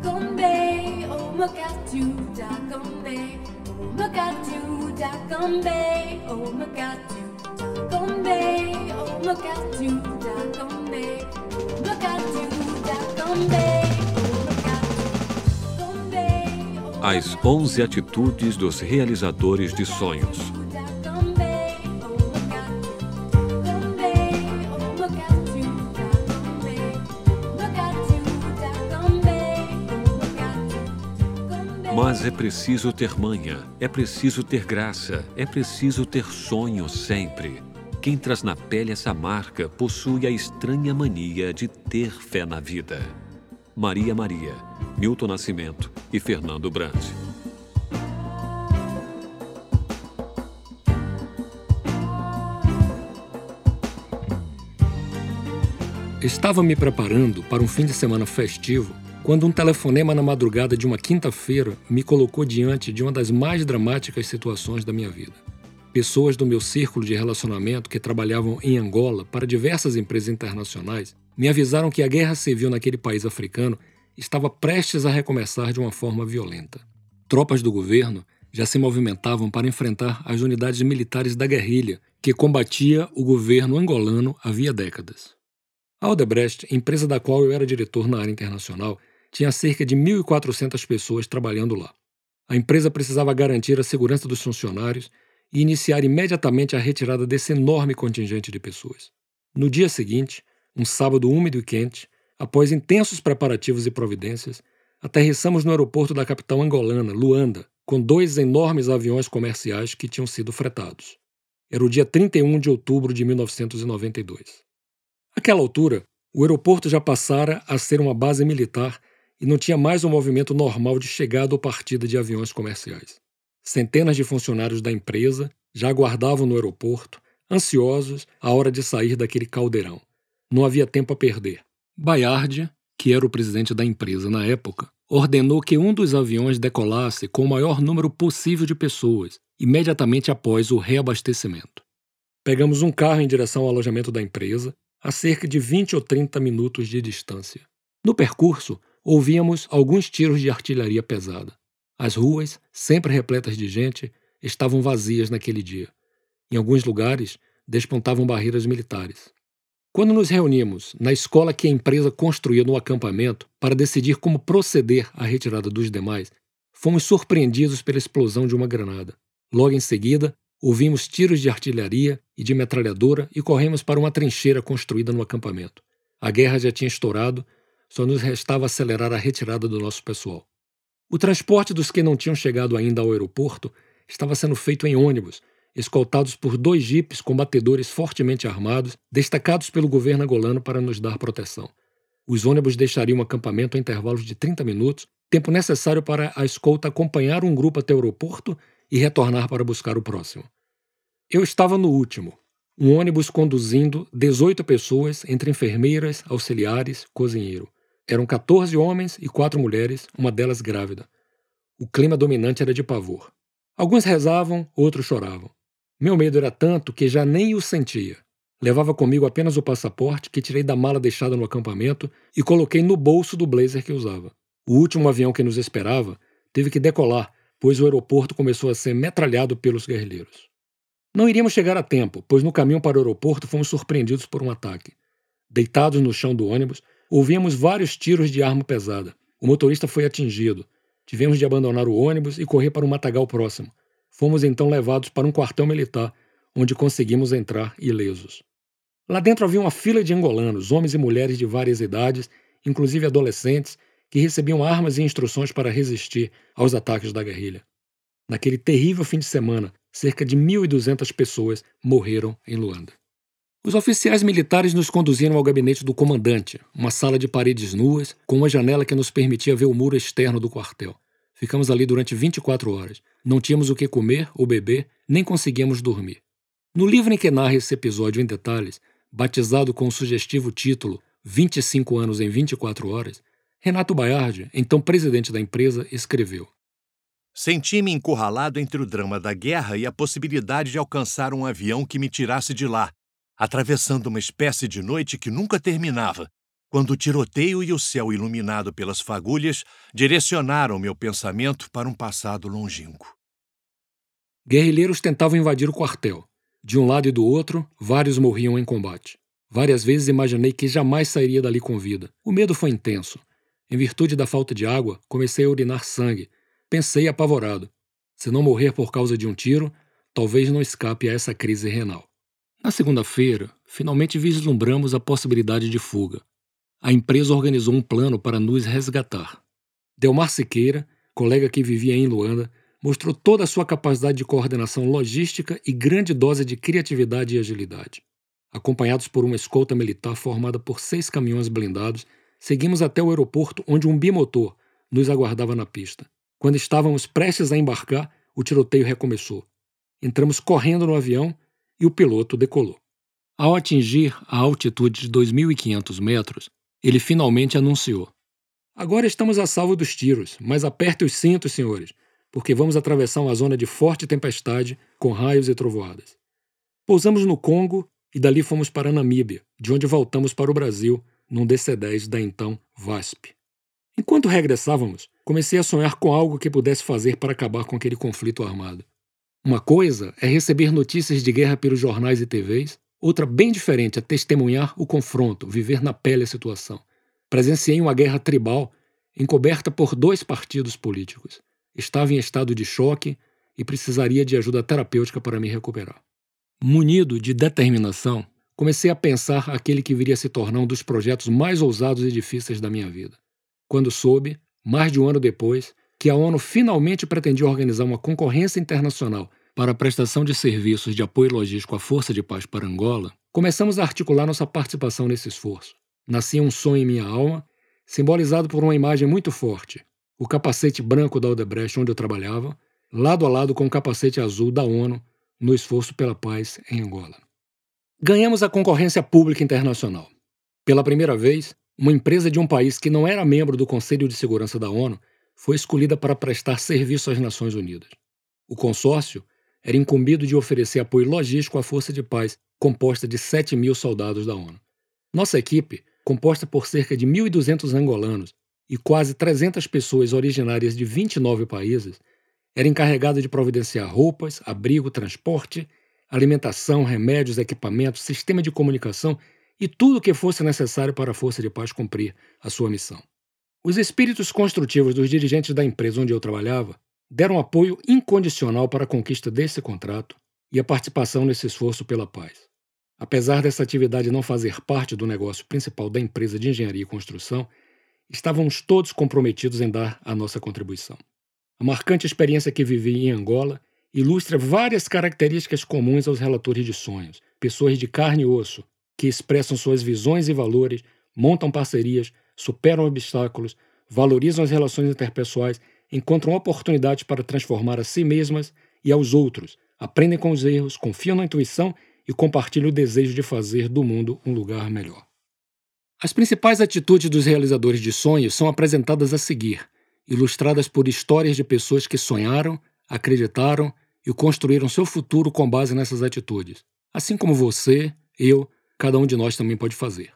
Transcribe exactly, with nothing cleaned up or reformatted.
Dagombe, oh Makatu, Dagombe, oh Makatu, Dagombe, oh Makatu, Dagombe, oh Makatu, Dagombe, oh Makatu, Dagombe, oh Makatu. As onze atitudes dos realizadores de sonhos. Mas é preciso ter manha, é preciso ter graça, é preciso ter sonho sempre. Quem traz na pele essa marca possui a estranha mania de ter fé na vida. Maria Maria, Milton Nascimento e Fernando Brant. Estava me preparando para um fim de semana festivo quando um telefonema na madrugada de uma quinta-feira me colocou diante de uma das mais dramáticas situações da minha vida. Pessoas do meu círculo de relacionamento que trabalhavam em Angola para diversas empresas internacionais me avisaram que a guerra civil naquele país africano estava prestes a recomeçar de uma forma violenta. Tropas do governo já se movimentavam para enfrentar as unidades militares da guerrilha que combatia o governo angolano havia décadas. A Odebrecht, empresa da qual eu era diretor na área internacional, tinha cerca de mil e quatrocentas pessoas trabalhando lá. A empresa precisava garantir a segurança dos funcionários e iniciar imediatamente a retirada desse enorme contingente de pessoas. No dia seguinte, um sábado úmido e quente, após intensos preparativos e providências, aterrissamos no aeroporto da capital angolana, Luanda, com dois enormes aviões comerciais que tinham sido fretados. Era o dia trinta e um de outubro de mil novecentos e noventa e dois. Àquela altura, o aeroporto já passara a ser uma base militar e não tinha mais o movimento normal de chegada ou partida de aviões comerciais. Centenas de funcionários da empresa já aguardavam no aeroporto, ansiosos à hora de sair daquele caldeirão. Não havia tempo a perder. Bayard, que era o presidente da empresa na época, ordenou que um dos aviões decolasse com o maior número possível de pessoas, imediatamente após o reabastecimento. Pegamos um carro em direção ao alojamento da empresa, a cerca de vinte ou trinta minutos de distância. No percurso, ouvíamos alguns tiros de artilharia pesada. As ruas, sempre repletas de gente, estavam vazias naquele dia. Em alguns lugares, despontavam barreiras militares. Quando nos reunimos na escola que a empresa construía no acampamento para decidir como proceder à retirada dos demais, fomos surpreendidos pela explosão de uma granada. Logo em seguida, ouvimos tiros de artilharia e de metralhadora e corremos para uma trincheira construída no acampamento. A guerra já tinha estourado, só nos restava acelerar a retirada do nosso pessoal. O transporte dos que não tinham chegado ainda ao aeroporto estava sendo feito em ônibus, escoltados por dois jipes com batedores fortemente armados, destacados pelo governo angolano para nos dar proteção. Os ônibus deixariam o acampamento a intervalos de trinta minutos, tempo necessário para a escolta acompanhar um grupo até o aeroporto e retornar para buscar o próximo. Eu estava no último, um ônibus conduzindo dezoito pessoas, entre enfermeiras, auxiliares, cozinheiro. Eram quatorze homens e quatro mulheres, uma delas grávida. O clima dominante era de pavor. Alguns rezavam, outros choravam. Meu medo era tanto que já nem o sentia. Levava comigo apenas o passaporte que tirei da mala deixada no acampamento e coloquei no bolso do blazer que usava. O último avião que nos esperava teve que decolar, pois o aeroporto começou a ser metralhado pelos guerrilheiros. Não iríamos chegar a tempo, pois no caminho para o aeroporto fomos surpreendidos por um ataque. Deitados no chão do ônibus, ouvíamos vários tiros de arma pesada. O motorista foi atingido. Tivemos de abandonar o ônibus e correr para um matagal próximo. Fomos então levados para um quartel militar, onde conseguimos entrar ilesos. Lá dentro havia uma fila de angolanos, homens e mulheres de várias idades, inclusive adolescentes, que recebiam armas e instruções para resistir aos ataques da guerrilha. Naquele terrível fim de semana, cerca de mil e duzentas pessoas morreram em Luanda. Os oficiais militares nos conduziram ao gabinete do comandante, uma sala de paredes nuas, com uma janela que nos permitia ver o muro externo do quartel. Ficamos ali durante vinte e quatro horas. Não tínhamos o que comer ou beber, nem conseguíamos dormir. No livro em que narra esse episódio em detalhes, batizado com o sugestivo título vinte e cinco anos em vinte e quatro horas, Renato Bayard, então presidente da empresa, escreveu: Senti-me encurralado entre o drama da guerra e a possibilidade de alcançar um avião que me tirasse de lá, atravessando uma espécie de noite que nunca terminava, quando o tiroteio e o céu iluminado pelas fagulhas direcionaram meu pensamento para um passado longínquo. Guerrilheiros tentavam invadir o quartel. De um lado e do outro, vários morriam em combate. Várias vezes imaginei que jamais sairia dali com vida. O medo foi intenso. Em virtude da falta de água, comecei a urinar sangue. Pensei apavorado. Se não morrer por causa de um tiro, talvez não escape a essa crise renal. Na segunda-feira, finalmente vislumbramos a possibilidade de fuga. A empresa organizou um plano para nos resgatar. Delmar Siqueira, colega que vivia em Luanda, mostrou toda a sua capacidade de coordenação logística e grande dose de criatividade e agilidade. Acompanhados por uma escolta militar formada por seis caminhões blindados, seguimos até o aeroporto, onde um bimotor nos aguardava na pista. Quando estávamos prestes a embarcar, o tiroteio recomeçou. Entramos correndo no avião e o piloto decolou. Ao atingir a altitude de dois mil e quinhentos metros, ele finalmente anunciou: "Agora estamos a salvo dos tiros, mas apertem os cintos, senhores, porque vamos atravessar uma zona de forte tempestade com raios e trovoadas." Pousamos no Congo e dali fomos para a Namíbia, de onde voltamos para o Brasil, num D C dez da então VASP. Enquanto regressávamos, comecei a sonhar com algo que pudesse fazer para acabar com aquele conflito armado. Uma coisa é receber notícias de guerra pelos jornais e T Vs, outra bem diferente é testemunhar o confronto, viver na pele a situação. Presenciei uma guerra tribal encoberta por dois partidos políticos. Estava em estado de choque e precisaria de ajuda terapêutica para me recuperar. Munido de determinação, comecei a pensar aquele que viria a se tornar um dos projetos mais ousados e difíceis da minha vida. Quando soube, mais de um ano depois, que a ONU finalmente pretendia organizar uma concorrência internacional para a prestação de serviços de apoio logístico à Força de Paz para Angola, começamos a articular nossa participação nesse esforço. Nascia um sonho em minha alma, simbolizado por uma imagem muito forte: o capacete branco da Odebrecht, onde eu trabalhava, lado a lado com o capacete azul da ONU no esforço pela paz em Angola. Ganhamos a concorrência pública internacional. Pela primeira vez, uma empresa de um país que não era membro do Conselho de Segurança da ONU foi escolhida para prestar serviço às Nações Unidas. O consórcio era incumbido de oferecer apoio logístico à Força de Paz, composta de sete mil soldados da ONU. Nossa equipe, composta por cerca de mil e duzentos angolanos e quase trezentas pessoas originárias de vinte e nove países, era encarregada de providenciar roupas, abrigo, transporte, alimentação, remédios, equipamentos, sistema de comunicação e tudo o que fosse necessário para a Força de Paz cumprir a sua missão. Os espíritos construtivos dos dirigentes da empresa onde eu trabalhava deram apoio incondicional para a conquista desse contrato e a participação nesse esforço pela paz. Apesar dessa atividade não fazer parte do negócio principal da empresa de engenharia e construção, estávamos todos comprometidos em dar a nossa contribuição. A marcante experiência que vivi em Angola ilustra várias características comuns aos relatores de sonhos, pessoas de carne e osso, que expressam suas visões e valores, montam parcerias, superam obstáculos, valorizam as relações interpessoais, encontram oportunidades para transformar a si mesmas e aos outros, aprendem com os erros, confiam na intuição e compartilham o desejo de fazer do mundo um lugar melhor. As principais atitudes dos realizadores de sonhos são apresentadas a seguir, ilustradas por histórias de pessoas que sonharam, acreditaram e construíram seu futuro com base nessas atitudes. Assim como você, eu, cada um de nós também pode fazer.